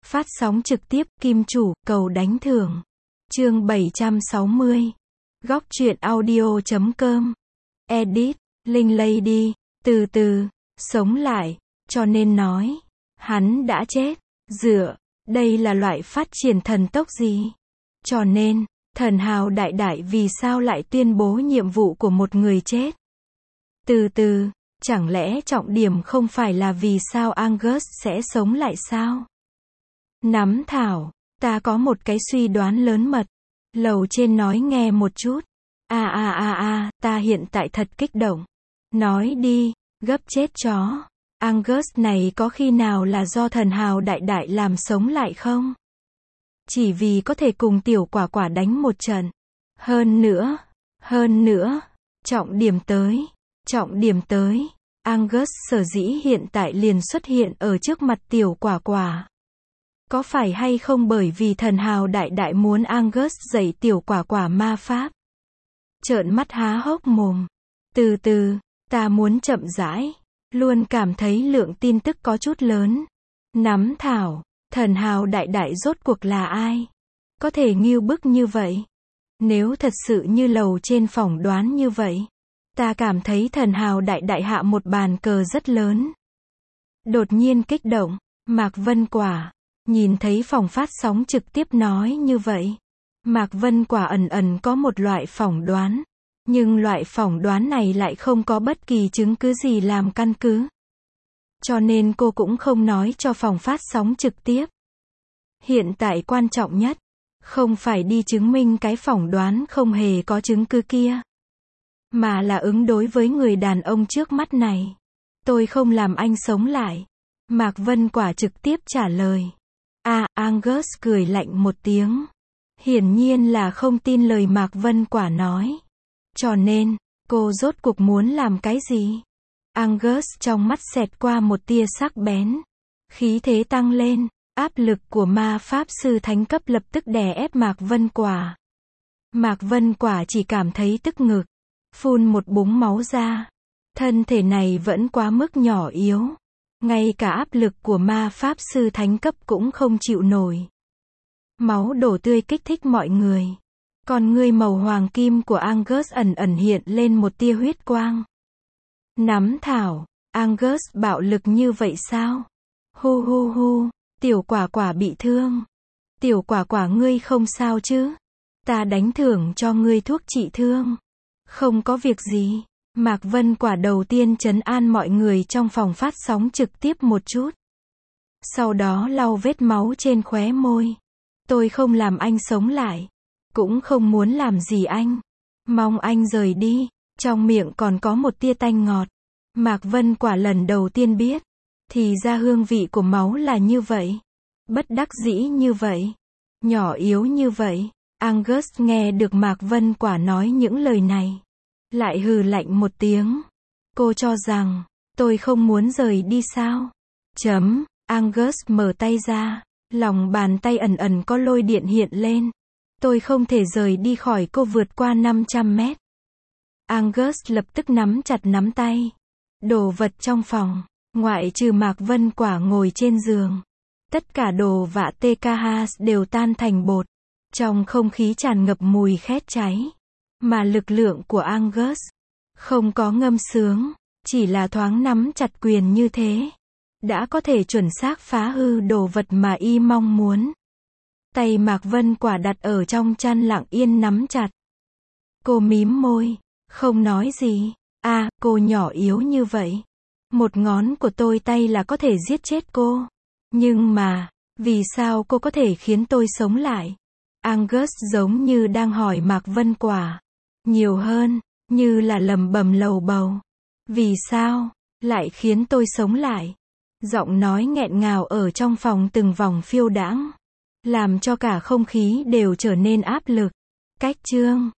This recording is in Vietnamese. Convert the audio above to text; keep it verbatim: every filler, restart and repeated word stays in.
Phát sóng trực tiếp, Kim Chủ, cầu đánh thưởng. Chương bảy trăm sáu mươi. Góc truyện audio chấm com. Edit, Linh Lady, từ từ, sống lại, cho nên nói, hắn đã chết. Dựa, đây là loại phát triển thần tốc gì? Cho nên, thần hào đại đại vì sao lại tuyên bố nhiệm vụ của một người chết? Từ từ, chẳng lẽ trọng điểm không phải là vì sao Angus sẽ sống lại sao? Nắm thảo, ta có một cái suy đoán lớn mật. Lầu trên nói nghe một chút. À à à à, ta hiện tại thật kích động. Nói đi, gấp chết chó. Angus này có khi nào là do thần hào đại đại làm sống lại không? Chỉ vì có thể cùng tiểu quả quả đánh một trận. Hơn nữa, hơn nữa, trọng điểm tới, trọng điểm tới. Angus sở dĩ hiện tại liền xuất hiện ở trước mặt tiểu quả quả. Có phải hay không bởi vì thần hào đại đại muốn Angus dạy tiểu quả quả ma pháp? Trợn mắt há hốc mồm. Từ từ, ta muốn chậm rãi. Luôn cảm thấy lượng tin tức có chút lớn. Nắm thảo, thần hào đại đại rốt cuộc là ai? Có thể ngưu bức như vậy? Nếu thật sự như lầu trên phỏng đoán như vậy, ta cảm thấy thần hào đại đại hạ một bàn cờ rất lớn. Đột nhiên kích động, Mạc Vân Quả, nhìn thấy phòng phát sóng trực tiếp nói như vậy. Mạc Vân Quả ẩn ẩn có một loại phỏng đoán. Nhưng loại phỏng đoán này lại không có bất kỳ chứng cứ gì làm căn cứ. Cho nên cô cũng không nói cho phòng phát sóng trực tiếp. Hiện tại quan trọng nhất, không phải đi chứng minh cái phỏng đoán không hề có chứng cứ kia. Mà là ứng đối với người đàn ông trước mắt này. Tôi không làm anh sống lại. Mạc Vân Quả trực tiếp trả lời. À, Angus cười lạnh một tiếng. Hiển nhiên là không tin lời Mạc Vân Quả nói. Cho nên, cô rốt cuộc muốn làm cái gì? Angus trong mắt xẹt qua một tia sắc bén. Khí thế tăng lên, áp lực của ma pháp sư thánh cấp lập tức đè ép Mạc Vân Quả. Mạc Vân Quả chỉ cảm thấy tức ngực, phun một búng máu ra. Thân thể này vẫn quá mức nhỏ yếu. Ngay cả áp lực của ma pháp sư thánh cấp cũng không chịu nổi. Máu đổ tươi kích thích mọi người. Còn ngươi màu hoàng kim của Angus ẩn ẩn hiện lên một tia huyết quang. Nắm thảo, Angus bạo lực như vậy sao? Hu hu hu, tiểu quả quả bị thương. Tiểu quả quả ngươi không sao chứ? Ta đánh thưởng cho ngươi thuốc trị thương. Không có việc gì. Mạc Vân Quả đầu tiên trấn an mọi người trong phòng phát sóng trực tiếp một chút. Sau đó lau vết máu trên khóe môi. Tôi không làm anh sống lại. Cũng không muốn làm gì anh. Mong anh rời đi. Trong miệng còn có một tia tanh ngọt. Mạc Vân Quả lần đầu tiên biết. Thì ra hương vị của máu là như vậy. Bất đắc dĩ như vậy. Nhỏ yếu như vậy. Angus nghe được Mạc Vân Quả nói những lời này. Lại hừ lạnh một tiếng. Cô cho rằng, tôi không muốn rời đi sao? Chấm, Angus mở tay ra. Lòng bàn tay ẩn ẩn có lôi điện hiện lên. Tôi không thể rời đi khỏi cô vượt qua năm trăm mét. Angus lập tức nắm chặt nắm tay. Đồ vật trong phòng, ngoại trừ Mạc Vân Quả ngồi trên giường. Tất cả đồ vạ tê ca hát đều tan thành bột. Trong không khí tràn ngập mùi khét cháy. Mà lực lượng của Angus không có ngâm sướng, chỉ là thoáng nắm chặt quyền như thế. Đã có thể chuẩn xác phá hư đồ vật mà y mong muốn. Tay Mạc Vân Quả đặt ở trong chăn lặng yên nắm chặt. Cô mím môi, không nói gì. À, cô nhỏ yếu như vậy. Một ngón của tôi tay là có thể giết chết cô. Nhưng mà, vì sao cô có thể khiến tôi sống lại? Angus giống như đang hỏi Mạc Vân Quả. Nhiều hơn, như là lầm bầm lầu bầu. Vì sao, lại khiến tôi sống lại? Giọng nói nghẹn ngào ở trong phòng từng vòng phiêu đãng. Làm cho cả không khí đều trở nên áp lực. Cách chương.